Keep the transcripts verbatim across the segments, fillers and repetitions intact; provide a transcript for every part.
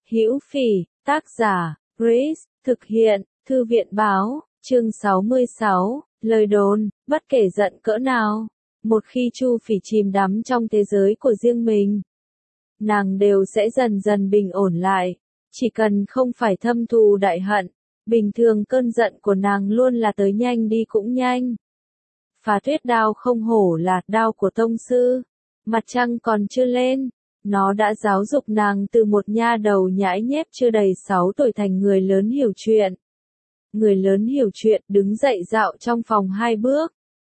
Hữu Phỉ, tác giả, Grace, thực hiện, Thư viện báo, chương sáu mươi sáu, lời đồn, bất kể giận cỡ nào, một khi Chu Phỉ chìm đắm trong thế giới của riêng mình, nàng đều sẽ dần dần bình ổn lại, chỉ cần không phải thâm thù đại hận, bình thường cơn giận của nàng luôn là tới nhanh đi cũng nhanh. Phá tuyết đao không hổ là đao của tông sư, mặt trăng còn chưa lên, nó đã giáo dục nàng từ một nha đầu nhãi nhép chưa đầy sáu tuổi thành người lớn hiểu chuyện. Người lớn hiểu chuyện đứng dậy dạo trong phòng hai bước.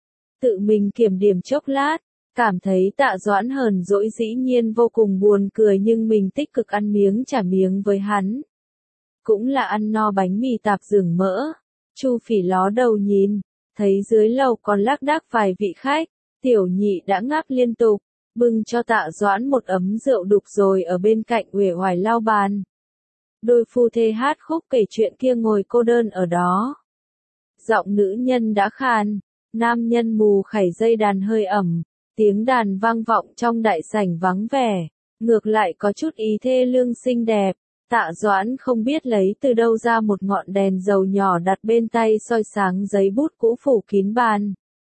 Tự mình kiểm điểm chốc lát, cảm thấy Tạ Doãn hờn dỗi dĩ nhiên vô cùng buồn cười nhưng mình tích cực ăn miếng trả miếng với hắn. Cũng là ăn no bánh mì tạp dường mỡ. Chu Phỉ ló đầu nhìn, thấy dưới lầu còn lác đác vài vị khách, tiểu nhị đã ngáp liên tục, bưng cho Tạ Doãn một ấm rượu đục rồi ở bên cạnh uể oải lau bàn. Đôi phu thê hát khúc kể chuyện kia ngồi cô đơn ở đó. Giọng nữ nhân đã khàn, nam nhân mù khảy dây đàn hơi ẩm, tiếng đàn vang vọng trong đại sảnh vắng vẻ, ngược lại có chút ý thê lương xinh đẹp. Tạ Doãn không biết lấy từ đâu ra một ngọn đèn dầu nhỏ đặt bên tay soi sáng giấy bút cũ phủ kín bàn.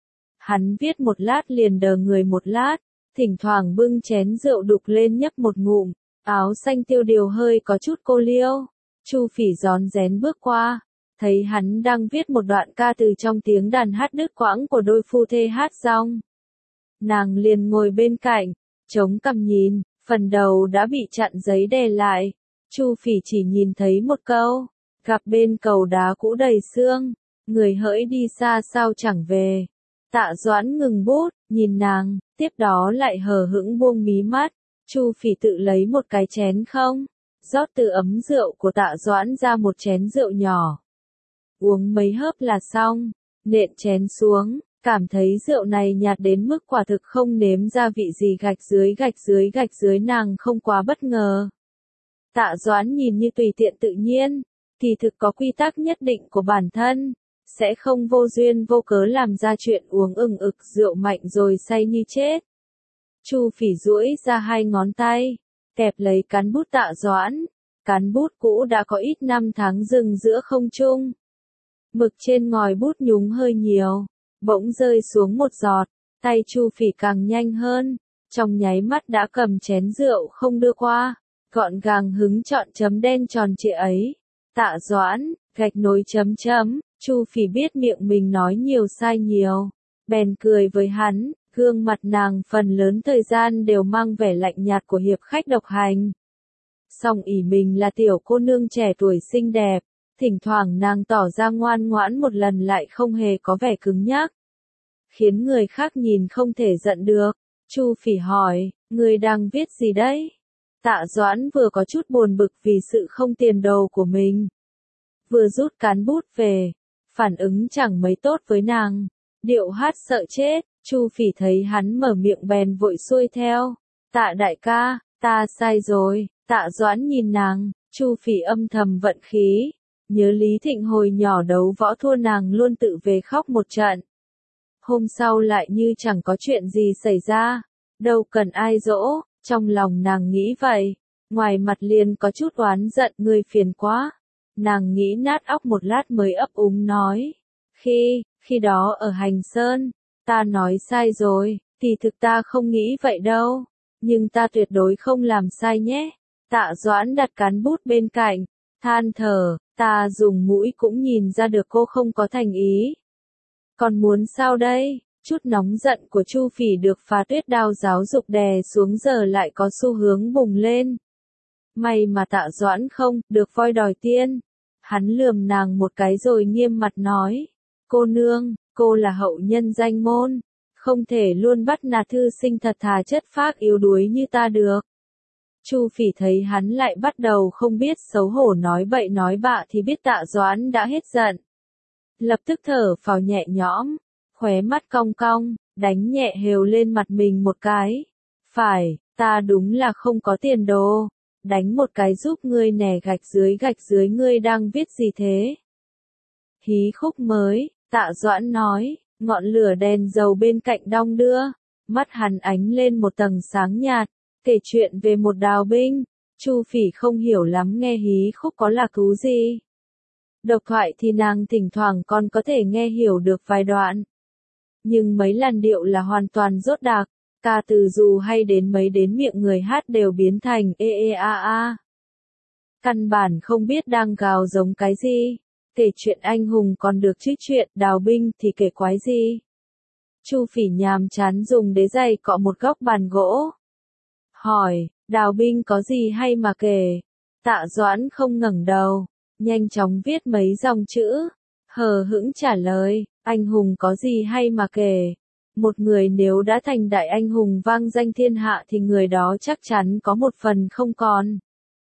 Hắn viết một lát liền đờ người một lát, thỉnh thoảng bưng chén rượu đục lên nhấp một ngụm, áo xanh tiêu điều hơi có chút cô liêu. Chu Phỉ rón rén bước qua, thấy hắn đang viết một đoạn ca từ trong tiếng đàn hát đứt quãng của đôi phu thê hát rong. Nàng liền ngồi bên cạnh, chống cằm nhìn, phần đầu đã bị chặn giấy đè lại. Chu Phỉ chỉ nhìn thấy một câu, gặp bên cầu đá cũ đầy xương, người hỡi đi xa sao chẳng về. Tạ Doãn ngừng bút, nhìn nàng, tiếp đó lại hờ hững buông mí mắt. Chu Phỉ tự lấy một cái chén không, rót từ ấm rượu của Tạ Doãn ra một chén rượu nhỏ. Uống mấy hớp là xong, nện chén xuống, cảm thấy rượu này nhạt đến mức quả thực không nếm ra vị gì gạch dưới gạch dưới gạch dưới nàng không quá bất ngờ. Tạ Doãn nhìn như tùy tiện tự nhiên, thì thực có quy tắc nhất định của bản thân, sẽ không vô duyên vô cớ làm ra chuyện uống ừng ực rượu mạnh rồi say như chết. Chu Phỉ duỗi ra hai ngón tay, kẹp lấy cán bút Tạ Doãn, cán bút cũ đã có ít năm tháng dừng giữa không trung. Mực trên ngòi bút nhúng hơi nhiều, bỗng rơi xuống một giọt, tay Chu Phỉ càng nhanh hơn, trong nháy mắt đã cầm chén rượu không đưa qua, gọn gàng hứng chọn chấm đen tròn trịa ấy. Tạ Doãn, gạch nối chấm chấm, Chu Phỉ biết miệng mình nói nhiều sai nhiều, bèn cười với hắn, gương mặt nàng phần lớn thời gian đều mang vẻ lạnh nhạt của hiệp khách độc hành. Song ỷ mình là tiểu cô nương trẻ tuổi xinh đẹp, thỉnh thoảng nàng tỏ ra ngoan ngoãn một lần lại không hề có vẻ cứng nhắc, khiến người khác nhìn không thể giận được. Chu Phỉ hỏi, người đang viết gì đấy? Tạ Doãn vừa có chút buồn bực vì sự không tiền đồ của mình, vừa rút cán bút về, phản ứng chẳng mấy tốt với nàng, điệu hát sợ chết. Chu Phỉ thấy hắn mở miệng bèn vội xuôi theo, Tạ đại ca, ta sai rồi. Tạ Doãn nhìn nàng, Chu Phỉ âm thầm vận khí, nhớ Lý Thịnh hồi nhỏ đấu võ thua nàng luôn tự về khóc một trận. Hôm sau lại như chẳng có chuyện gì xảy ra, đâu cần ai dỗ, trong lòng nàng nghĩ vậy, ngoài mặt liền có chút oán giận người phiền quá. Nàng nghĩ nát óc một lát mới ấp úng nói, khi, khi đó ở Hành Sơn, ta nói sai rồi, thì thực ta không nghĩ vậy đâu, nhưng ta tuyệt đối không làm sai nhé. Tạ Doãn đặt cán bút bên cạnh, than thở, ta dùng mũi cũng nhìn ra được cô không có thành ý. Còn muốn sao đây? Chút nóng giận của Chu Phỉ được Phá Tuyết đao giáo dục đè xuống giờ lại có xu hướng bùng lên. May mà Tạ Doãn không được voi đòi tiên. Hắn lườm nàng một cái rồi nghiêm mặt nói, cô nương, cô là hậu nhân danh môn, không thể luôn bắt nạt thư sinh thật thà chất phác yếu đuối như ta được. Chu Phỉ thấy hắn lại bắt đầu không biết xấu hổ nói bậy nói bạ thì biết Tạ Doãn đã hết giận. Lập tức thở phào nhẹ nhõm, khóe mắt cong cong, đánh nhẹ hều lên mặt mình một cái. Phải, ta đúng là không có tiền đồ. Đánh một cái giúp ngươi nè, gạch dưới gạch dưới ngươi đang viết gì thế? Hí khúc mới, Tạ Doãn nói, ngọn lửa đèn dầu bên cạnh đong đưa, mắt hắn ánh lên một tầng sáng nhạt, kể chuyện về một đào binh. Chu Phỉ không hiểu lắm nghe hí khúc có là thú gì. Độc thoại thì nàng thỉnh thoảng còn có thể nghe hiểu được vài đoạn. Nhưng mấy làn điệu là hoàn toàn rốt đặc, ca từ dù hay đến mấy đến miệng người hát đều biến thành ê ê a a. Căn bản không biết đang gào giống cái gì. Kể chuyện anh hùng còn được chứ chuyện đào binh thì kể quái gì. Chu Phỉ nhàm chán dùng đế giày cọ một góc bàn gỗ. Hỏi, đào binh có gì hay mà kể? Tạ Doãn không ngẩng đầu, nhanh chóng viết mấy dòng chữ, hờ hững trả lời, anh hùng có gì hay mà kể? Một người nếu đã thành đại anh hùng vang danh thiên hạ thì người đó chắc chắn có một phần không còn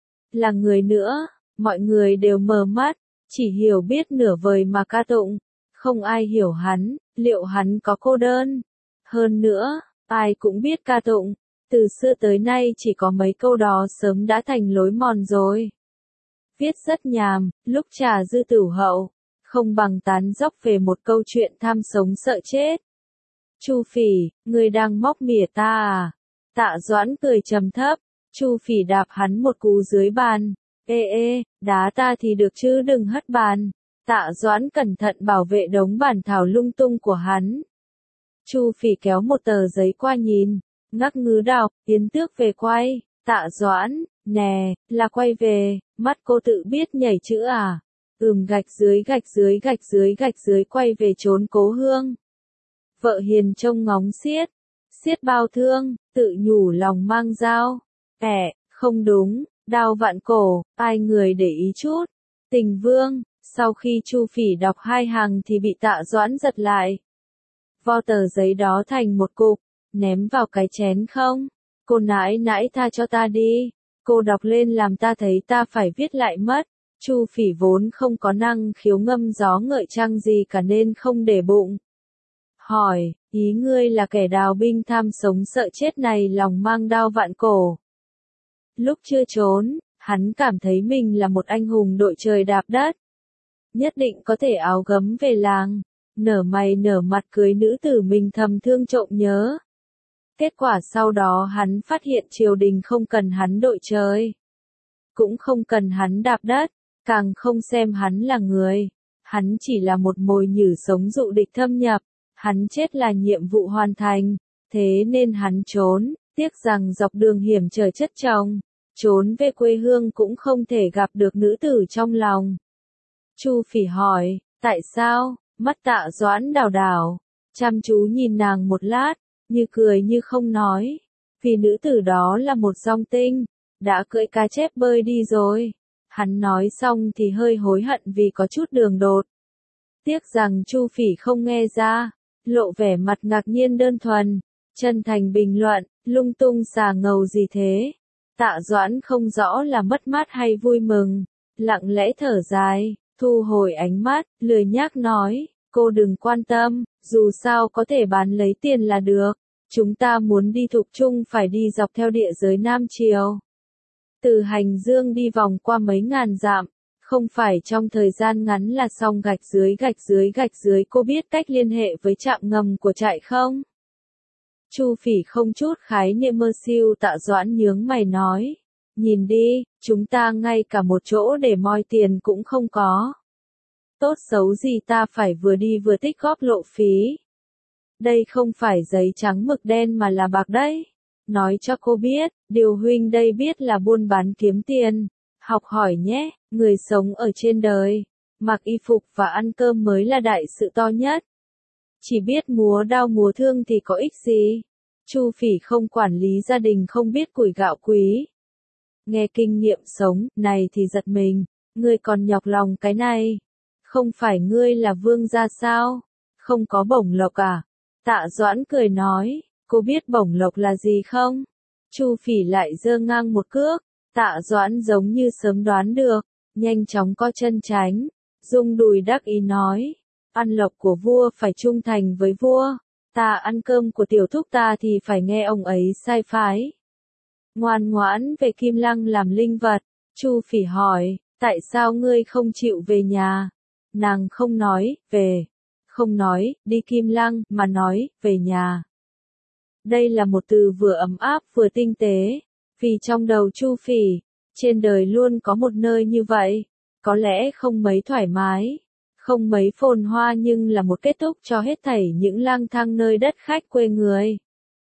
là người nữa. Mọi người đều mờ mắt, chỉ hiểu biết nửa vời mà ca tụng, không ai hiểu hắn, liệu hắn có cô đơn? Hơn nữa, ai cũng biết ca tụng, từ xưa tới nay chỉ có mấy câu đó sớm đã thành lối mòn rồi. Viết rất nhàm, lúc trà dư tửu hậu, không bằng tán dóc về một câu chuyện tham sống sợ chết. Chu Phỉ, ngươi đang móc mỉa ta à? Tạ Doãn cười trầm thấp, Chu Phỉ đạp hắn một cú dưới bàn. Ê ê, đá ta thì được chứ đừng hất bàn. Tạ Doãn cẩn thận bảo vệ đống bản thảo lung tung của hắn. Chu Phỉ kéo một tờ giấy qua nhìn, ngắc ngứ đọc, Yến Tước về quay. Tạ Doãn, nè, là quay về, mắt cô tự biết nhảy chữ à? Ừm gạch dưới gạch dưới gạch dưới gạch dưới quay về trốn cố hương. Vợ hiền trông ngóng xiết, xiết bao thương, tự nhủ lòng mang dao. Ẻ, không đúng, đao vạn cổ, ai người để ý chút. Tình Vương, sau khi Chu Phỉ đọc hai hàng thì bị Tạ Doãn giật lại. Vo tờ giấy đó thành một cục, ném vào cái chén không. Cô nãi nãi tha cho ta đi, cô đọc lên làm ta thấy ta phải viết lại mất. Chu Phỉ vốn không có năng khiếu ngâm gió ngợi trăng gì cả nên không để bụng. Hỏi, ý ngươi là kẻ đào binh tham sống sợ chết này lòng mang đao vạn cổ. Lúc chưa trốn, hắn cảm thấy mình là một anh hùng đội trời đạp đất. Nhất định có thể áo gấm về làng, nở mày nở mặt cưới nữ tử mình thầm thương trộm nhớ. Kết quả sau đó hắn phát hiện triều đình không cần hắn đội trời, cũng không cần hắn đạp đất, càng không xem hắn là người. Hắn chỉ là một mồi nhử sống dụ địch thâm nhập, hắn chết là nhiệm vụ hoàn thành, thế nên hắn trốn, tiếc rằng dọc đường hiểm trở chất chồng, trốn về quê hương cũng không thể gặp được nữ tử trong lòng. Chu Phỉ hỏi, tại sao? Mắt Tạ Doãn đảo đảo, chăm chú nhìn nàng một lát, như cười như không nói, vì nữ tử đó là một song tinh, đã cưỡi cá chép bơi đi rồi. Hắn nói xong thì hơi hối hận vì có chút đường đột. Tiếc rằng Chu Phỉ không nghe ra, lộ vẻ mặt ngạc nhiên đơn thuần, chân thành bình luận, lung tung xà ngầu gì thế. Tạ Doãn không rõ là mất mát hay vui mừng, lặng lẽ thở dài, thu hồi ánh mắt, lười nhác nói, cô đừng quan tâm, dù sao có thể bán lấy tiền là được, chúng ta muốn đi thục trung phải đi dọc theo địa giới Nam Triều. Từ Hành Dương đi vòng qua mấy ngàn dặm, không phải trong thời gian ngắn là xong gạch dưới gạch dưới gạch dưới. Cô biết cách liên hệ với trạm ngầm của trại không? Chu Phỉ không chút khái niệm mơ siêu. Tạ Doãn nhướng mày nói, nhìn đi, chúng ta ngay cả một chỗ để moi tiền cũng không có. Tốt xấu gì ta phải vừa đi vừa tích góp lộ phí. Đây không phải giấy trắng mực đen mà là bạc đấy. Nói cho cô biết, điều huynh đây biết là buôn bán kiếm tiền. Học hỏi nhé, người sống ở trên đời, mặc y phục và ăn cơm mới là đại sự to nhất. Chỉ biết múa đao múa thương thì có ích gì. Chu Phỉ không quản lý gia đình không biết củi gạo quý. Nghe kinh nghiệm sống, này thì giật mình, ngươi còn nhọc lòng cái này. Không phải ngươi là vương gia sao? Không có bổng lộc à? Tạ Doãn cười nói, cô biết bổng lộc là gì không? Chu Phỉ lại giơ ngang một cước. Tạ Doãn giống như sớm đoán được, nhanh chóng co chân tránh, rung đùi đắc ý nói, ăn lộc của vua phải trung thành với vua, ta ăn cơm của tiểu thúc ta thì phải nghe ông ấy sai phái. Ngoan ngoãn về Kim Lăng làm linh vật. Chu Phỉ hỏi, tại sao ngươi không chịu về nhà? Nàng không nói, về. Không nói, đi Kim Lăng, mà nói, về nhà. Đây là một từ vừa ấm áp vừa tinh tế, vì trong đầu Chu Phỉ, Trên đời luôn có một nơi như vậy, có lẽ không mấy thoải mái, không mấy phồn hoa nhưng là một kết thúc cho hết thảy những lang thang nơi đất khách quê người.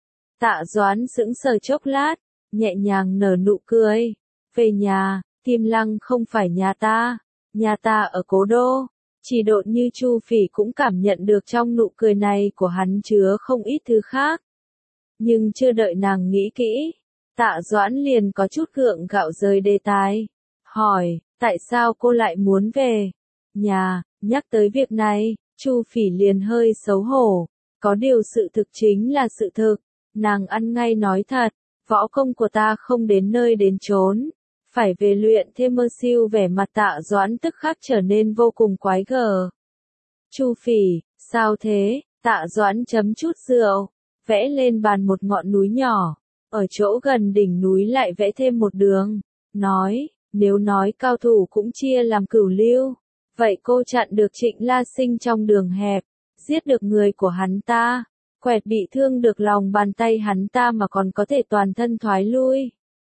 Tạ Doãn sững sờ chốc lát, nhẹ nhàng nở nụ cười. Về nhà, Kim Lăng không phải nhà ta, nhà ta ở cố đô. Chỉ độn như Chu Phỉ cũng cảm nhận được trong nụ cười này của hắn chứa không ít thứ khác. Nhưng chưa đợi nàng nghĩ kỹ, Tạ Doãn liền có chút gượng gạo rời đề tài. Hỏi, tại sao cô lại muốn về nhà? Nhắc tới việc này, Chu Phỉ liền hơi xấu hổ. Có điều sự thực chính là sự thực. Nàng ăn ngay nói thật, võ công của ta không đến nơi đến chốn. Phải về luyện thêm mơ siêu. Vẻ mặt Tạ Doãn tức khắc trở nên vô cùng quái gở. Chu Phỉ, sao thế? Tạ Doãn chấm chút rượu, vẽ lên bàn một ngọn núi nhỏ. Ở chỗ gần đỉnh núi lại vẽ thêm một đường. Nói, nếu nói cao thủ cũng chia làm cửu lưu. Vậy cô chặn được Trịnh La Sinh trong đường hẹp, giết được người của hắn ta, quẹt bị thương được lòng bàn tay hắn ta mà còn có thể toàn thân thoái lui.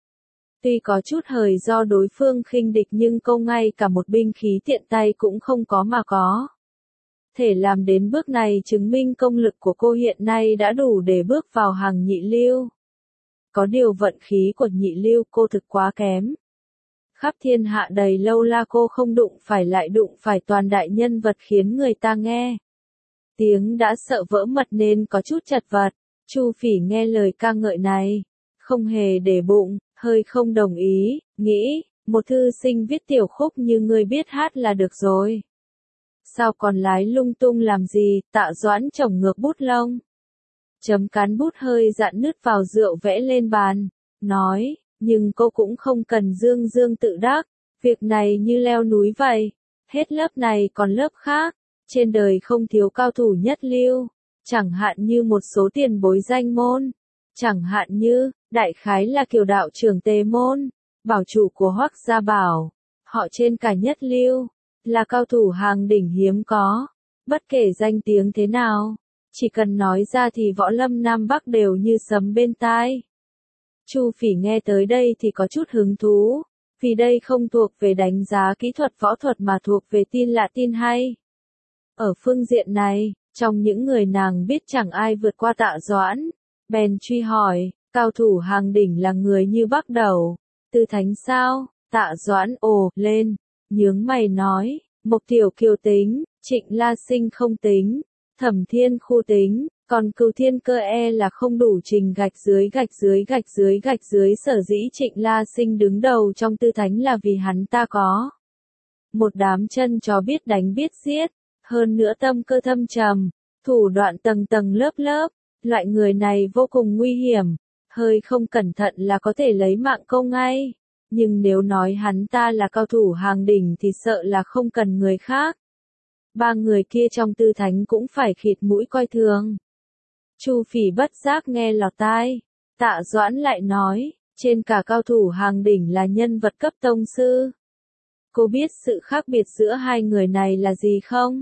Tuy có chút hời do đối phương khinh địch nhưng cô ngay cả một binh khí tiện tay cũng không có mà có. Thể làm đến bước này chứng minh công lực của cô hiện nay đã đủ để bước vào hàng nhị lưu. Có điều vận khí của nhị lưu cô thực quá kém. Khắp thiên hạ đầy lâu la cô không đụng phải lại đụng phải toàn đại nhân vật khiến người ta nghe tiếng đã sợ vỡ mật nên có chút chật vật. Chu Phỉ nghe lời ca ngợi này, không hề để bụng, hơi không đồng ý, nghĩ, một thư sinh viết tiểu khúc như ngươi biết hát là được rồi. Sao còn lái lung tung làm gì? Tạ Doãn chổng ngược bút lông, chấm cán bút hơi dạn nứt vào rượu vẽ lên bàn, nói, nhưng cô cũng không cần dương dương tự đắc, việc này như leo núi vậy, hết lớp này còn lớp khác, trên đời không thiếu cao thủ nhất lưu, chẳng hạn như một số tiền bối danh môn, chẳng hạn như, đại khái là Kiều đạo trưởng Tề Môn, bảo chủ của Hoắc Gia Bảo, họ trên cả nhất lưu, là cao thủ hàng đỉnh hiếm có, bất kể danh tiếng thế nào, chỉ cần nói ra thì võ lâm Nam Bắc đều như sấm bên tai. Chu Phỉ nghe tới đây thì có chút hứng thú, vì đây không thuộc về đánh giá kỹ thuật võ thuật mà thuộc về tin lạ tin hay. Ở phương diện này, trong những người nàng biết chẳng ai vượt qua Tạ Doãn, bèn truy hỏi, cao thủ hàng đỉnh là người như Bắc Đầu, Tư Thánh sao? Tạ Doãn ồ lên, nhướng mày nói, Mộc Tiểu Kiều tính, Trịnh La Sinh không tính, Thẩm Thiên Khu tính. Còn Cửu Thiên Cơ e là không đủ trình gạch dưới gạch dưới gạch dưới gạch dưới sở dĩ Trịnh La Sinh đứng đầu trong Tư Thánh là vì hắn ta có một đám chân chó biết đánh biết giết, hơn nữa tâm cơ thâm trầm, thủ đoạn tầng tầng lớp lớp, loại người này vô cùng nguy hiểm, hơi không cẩn thận là có thể lấy mạng câu ngay, nhưng nếu nói hắn ta là cao thủ hàng đỉnh thì sợ là không cần người khác. Ba người kia trong Tư Thánh cũng phải khịt mũi coi thường. Chu Phỉ bất giác nghe lọt tai, Tạ Doãn lại nói, trên cả cao thủ hàng đỉnh là nhân vật cấp tông sư. Cô biết sự khác biệt giữa hai người này là gì không?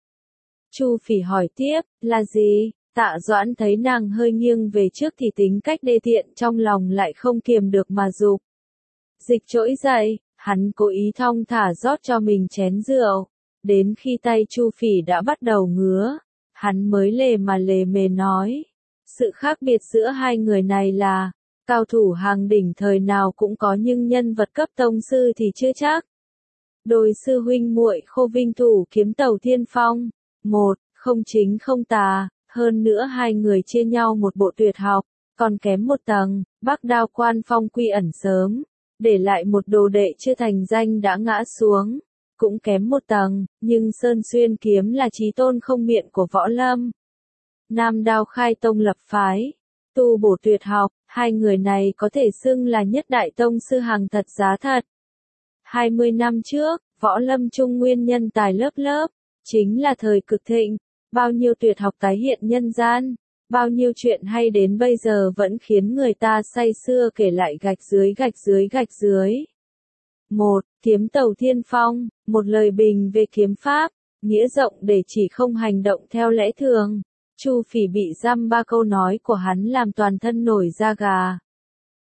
Chu Phỉ hỏi tiếp, là gì? Tạ Doãn thấy nàng hơi nghiêng về trước thì tính cách đê tiện trong lòng lại không kiềm được mà dục dịch trỗi dậy, hắn cố ý thong thả rót cho mình chén rượu, đến khi tay Chu Phỉ đã bắt đầu ngứa. Hắn mới lề mà lề mề nói, sự khác biệt giữa hai người này là, cao thủ hàng đỉnh thời nào cũng có nhưng nhân vật cấp tông sư thì chưa chắc. Đôi sư huynh muội Khô Vinh thủ kiếm tàu Thiên Phong, một, không chính không tà, hơn nữa hai người chia nhau một bộ tuyệt học, còn kém một tầng, Bắc Đao Quan Phong quy ẩn sớm, để lại một đồ đệ chưa thành danh đã ngã xuống. Cũng kém một tầng, nhưng Sơn Xuyên kiếm là chí tôn không miệng của võ lâm. Nam Đao khai tông lập phái, tu bổ tuyệt học, hai người này có thể xưng là nhất đại tông sư hàng thật giá thật. hai mươi năm trước, võ lâm trung nguyên nhân tài lớp lớp, chính là thời cực thịnh, bao nhiêu tuyệt học tái hiện nhân gian, bao nhiêu chuyện hay đến bây giờ vẫn khiến người ta say sưa kể lại gạch dưới gạch dưới gạch dưới. Một, kiếm tàu Thiên Phong, một lời bình về kiếm pháp, nghĩa rộng để chỉ không hành động theo lẽ thường. Chu Phỉ bị dăm ba câu nói của hắn làm toàn thân nổi da gà.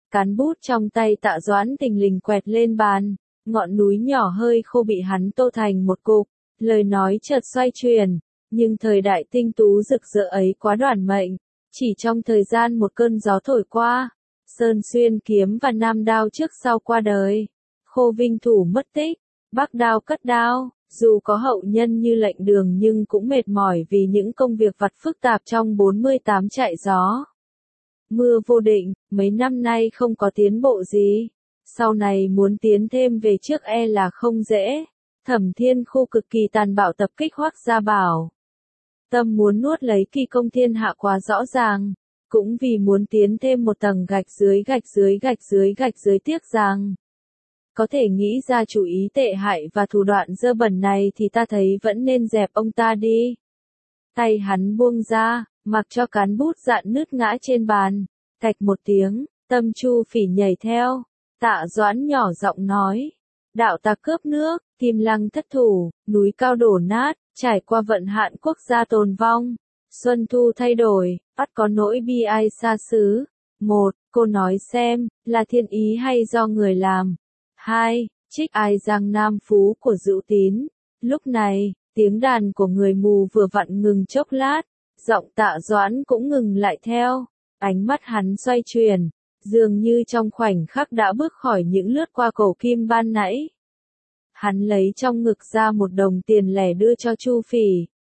Cán bút trong tay Tạ Doãn thình lình quẹt lên bàn, ngọn núi nhỏ hơi khô bị hắn tô thành một cục, lời nói chợt xoay chuyển, nhưng thời đại tinh tú rực rỡ ấy quá đoản mệnh, chỉ trong thời gian một cơn gió thổi qua, Sơn Xuyên kiếm và Nam Đao trước sau qua đời, Khô Vinh thủ mất tích, Bắc Đao cất đao, dù có hậu nhân như Lệnh Đường nhưng cũng mệt mỏi vì những công việc vặt phức tạp trong bốn mươi tám chạy gió. Mưa vô định, mấy năm nay không có tiến bộ gì, sau này muốn tiến thêm về trước e là không dễ. Thẩm Thiên Khu cực kỳ tàn bạo tập kích Hoắc Gia Bảo. Tâm muốn nuốt lấy Kỳ Công thiên hạ quá rõ ràng, cũng vì muốn tiến thêm một tầng gạch dưới gạch dưới gạch dưới gạch dưới tiếc rằng. Có thể nghĩ ra chủ ý tệ hại và thủ đoạn dơ bẩn này thì ta thấy vẫn nên dẹp ông ta đi. Tay hắn buông ra, mặc cho cán bút dạn nứt ngã trên bàn, cạch một tiếng, Tâm Chu Phỉ nhảy theo, Tạ Doãn nhỏ giọng nói. Đạo ta cướp nước, Kim Lăng thất thủ, núi cao đổ nát, trải qua vận hạn quốc gia tồn vong. Xuân thu thay đổi, bắt có nỗi bi ai xa xứ. Một, cô nói xem, là thiên ý hay do người làm? Hai, trích ai giang nam phú của Dữu Tín. Lúc này, tiếng đàn của người mù vừa vặn ngừng chốc lát, giọng Tạ Doãn cũng ngừng lại theo, ánh mắt hắn xoay chuyển, dường như trong khoảnh khắc đã bước khỏi những lướt qua cổ kim ban nãy. Hắn lấy trong ngực ra một đồng tiền lẻ đưa cho Chu Phỉ.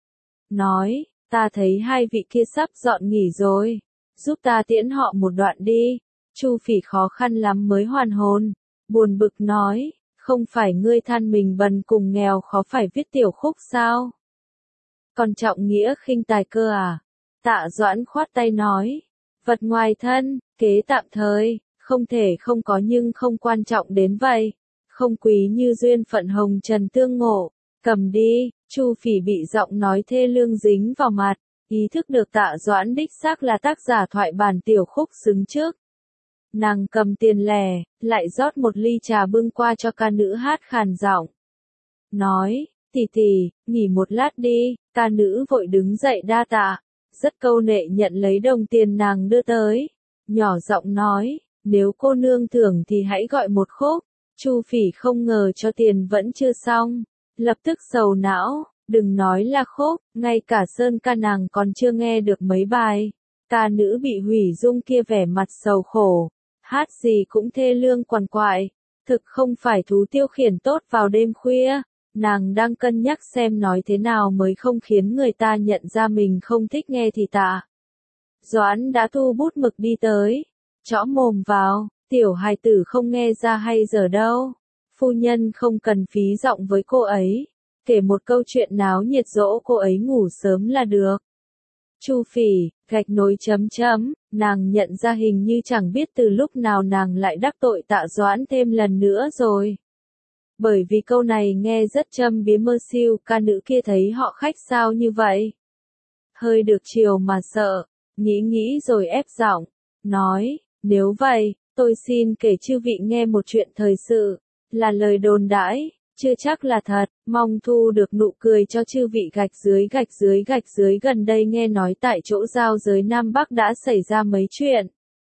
Nói, ta thấy hai vị kia sắp dọn nghỉ rồi, giúp ta tiễn họ một đoạn đi. Chu Phỉ khó khăn lắm mới hoàn hồn, buồn bực nói, không phải ngươi than mình bần cùng nghèo khó phải viết tiểu khúc sao? Còn trọng nghĩa khinh tài cơ à? Tạ Doãn khoát tay nói, vật ngoài thân, kế tạm thời, không thể không có nhưng không quan trọng đến vậy. Không quý như duyên phận hồng trần tương ngộ, cầm đi. Chu Phỉ bị giọng nói thê lương dính vào mặt, ý thức được Tạ Doãn đích xác là tác giả thoại bản tiểu khúc xứng trước. Nàng cầm tiền lẻ, lại rót một ly trà bưng qua cho ca nữ hát khàn giọng. Nói, tỷ tỷ, nghỉ một lát đi. Ca nữ vội đứng dậy đa tạ, rất câu nệ nhận lấy đồng tiền nàng đưa tới. Nhỏ giọng nói, nếu cô nương thưởng thì hãy gọi một khúc. Chu Phỉ không ngờ cho tiền vẫn chưa xong, lập tức sầu não, đừng nói là khúc, ngay cả sơn ca nàng còn chưa nghe được mấy bài. Ca nữ bị hủy dung kia vẻ mặt sầu khổ, hát gì cũng thê lương quằn quại, thực không phải thú tiêu khiển tốt vào đêm khuya. Nàng đang cân nhắc xem nói thế nào mới không khiến người ta nhận ra mình không thích nghe thì Tạ Doãn đã thu bút mực đi tới, chõ mồm vào. Tiểu hài tử không nghe ra hay giờ đâu. Phu nhân không cần phí giọng với cô ấy. Kể một câu chuyện náo nhiệt dỗ cô ấy ngủ sớm là được. Chu Phỉ, gạch nối chấm chấm, nàng nhận ra hình như chẳng biết từ lúc nào nàng lại đắc tội Tạ Doãn thêm lần nữa rồi. Bởi vì câu này nghe rất châm biếm mơ siêu, ca nữ kia thấy họ khách sao như vậy. Hơi được chiều mà sợ, nghĩ nghĩ rồi ép giọng, nói, nếu vậy, tôi xin kể chư vị nghe một chuyện thời sự, là lời đồn đãi, chưa chắc là thật, mong thu được nụ cười cho chư vị gạch dưới gạch dưới gạch dưới. Gần đây nghe nói tại chỗ giao giới Nam Bắc đã xảy ra mấy chuyện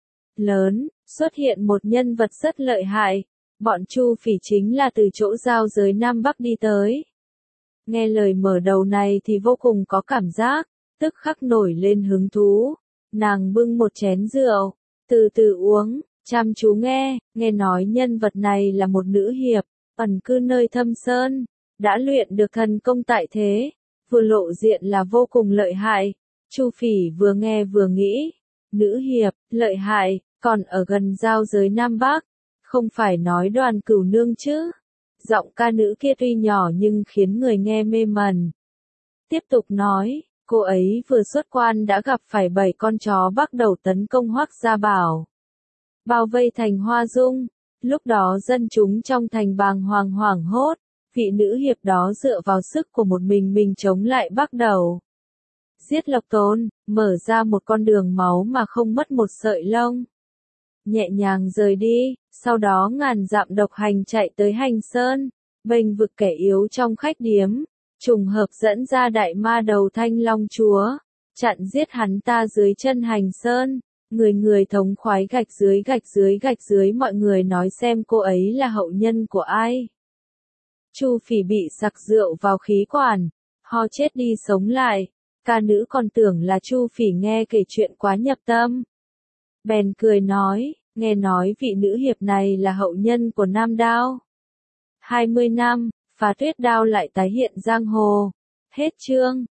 lớn, xuất hiện một nhân vật rất lợi hại, bọn Chu Phỉ chính là từ chỗ giao giới Nam Bắc đi tới. Nghe lời mở đầu này thì vô cùng có cảm giác, tức khắc nổi lên hứng thú, nàng bưng một chén rượu, từ từ uống. Chăm chú nghe, nghe nói nhân vật này là một nữ hiệp, ẩn cư nơi thâm sơn, đã luyện được thần công tại thế, vừa lộ diện là vô cùng lợi hại. Chu Phỉ vừa nghe vừa nghĩ, nữ hiệp, lợi hại, còn ở gần giao giới Nam Bắc, không phải nói Đoàn Cửu Nương chứ. Giọng ca nữ kia tuy nhỏ nhưng khiến người nghe mê mẩn. Tiếp tục nói, cô ấy vừa xuất quan đã gặp phải bảy con chó bắt đầu tấn công Hoắc Gia Bảo, bao vây thành Hoa Dung. Lúc đó dân chúng trong thành bàng hoàng hoảng hốt, vị nữ hiệp đó dựa vào sức của một mình mình chống lại Bắc Đầu, giết Lộc Tôn, mở ra một con đường máu mà không mất một sợi lông. Nhẹ nhàng rời đi, sau đó ngàn dặm độc hành chạy tới Hành Sơn, bênh vực kẻ yếu trong khách điếm, trùng hợp dẫn ra đại ma đầu Thanh Long Chúa, chặn giết hắn ta dưới chân Hành Sơn. Người người thống khoái gạch dưới gạch dưới gạch dưới mọi người nói xem cô ấy là hậu nhân của ai. Chu Phỉ bị sặc rượu vào khí quản, ho chết đi sống lại. Ca nữ còn tưởng là Chu Phỉ nghe kể chuyện quá nhập tâm. Bèn cười nói, nghe nói vị nữ hiệp này là hậu nhân của Nam Đao. hai mươi năm, Phá Tuyết Đao lại tái hiện giang hồ. Hết chương.